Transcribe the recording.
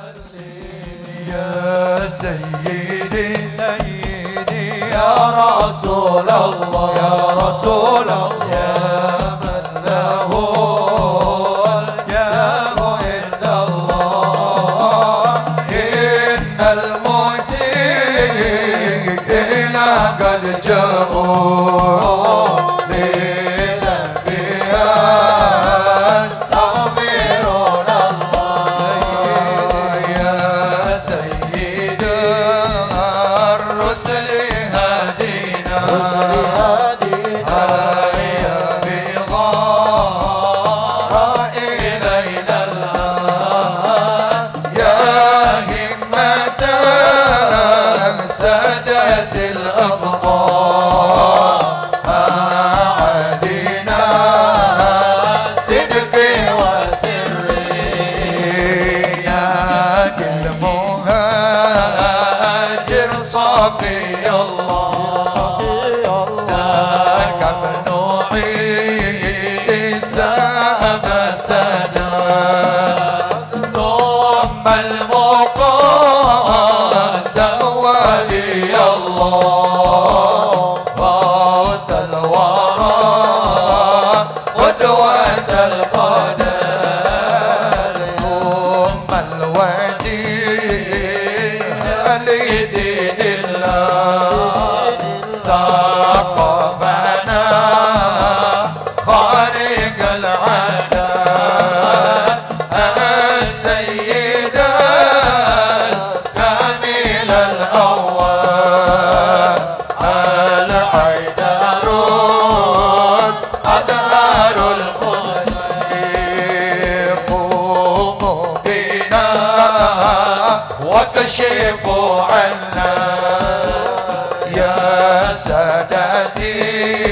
يا سيدي سيدي يا رسول الله يا رسول الله يا من له الجاه عند الله إن المسيئين قد جاءوا صفي الله صفي الله ذاك ابن عيسى مسنا ثم المقدم ولي الله غوث الورى قدوة القدر ثم الوجيه لدين سقفنا خارق العادة السيد الكامل الأول العيدروس أدهار القدس قوموا بنا وكشفوا عنا يا سادتي